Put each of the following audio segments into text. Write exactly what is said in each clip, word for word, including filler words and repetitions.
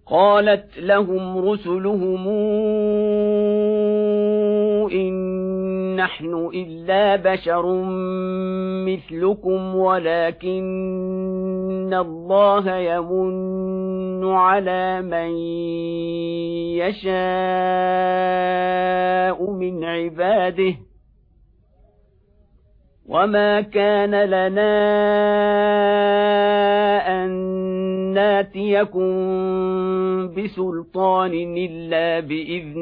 قالت لهم رسلهم إن نحن إلا بشر مثلكم ولكن الله يمن على من يشاء من عباده وما كان لنا أن ناتيكم بسلطان إلا بإذن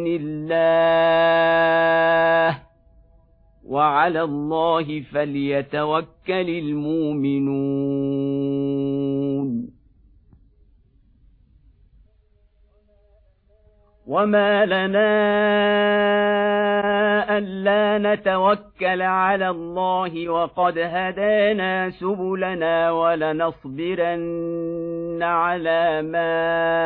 الله وعلى الله فليتوكل المؤمنون وما لنا ألا نتوكل على الله وقد هدانا سبلنا ولنصبرن على ما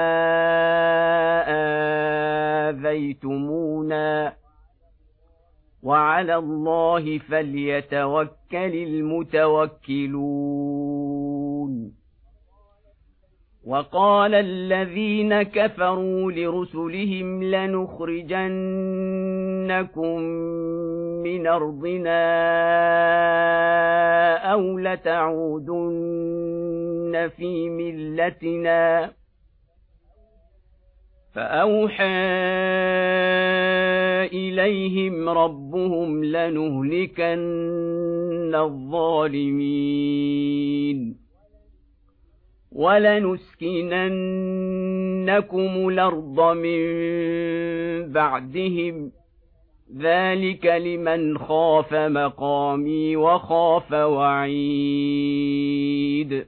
آذيتمونا وعلى الله فليتوكل المتوكلون وقال الذين كفروا لرسلهم لنخرجنكم من أرضنا أو لتعودن في ملتنا فأوحى إليهم ربهم لنهلكن الظالمين ولنسكننكم الأرض من بعدهم ذلك لمن خاف مقامي وخاف وعيد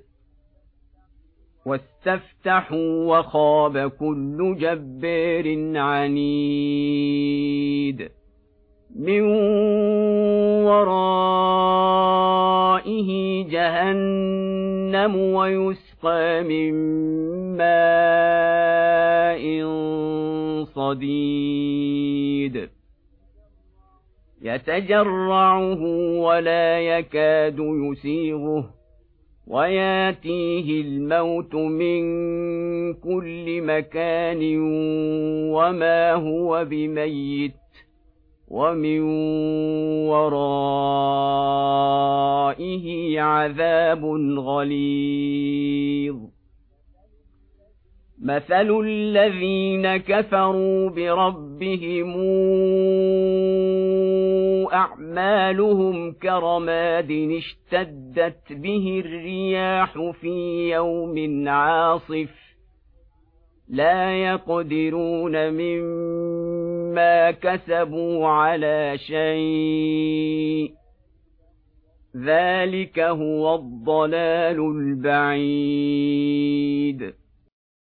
واستفتحوا وخاب كل جبار عنيد من ورائه جهنم ويسقى من ماء صديد يتجرعه ولا يكاد يسيغه وياتيه الموت من كل مكان وما هو بميت ومن ورائه عذاب غليظ مثل الذين كفروا بربهم أعمالهم كرماد اشتدت به الرياح في يوم عاصف لا يقدرون مما كسبوا على شيء ذلك هو الضلال البعيد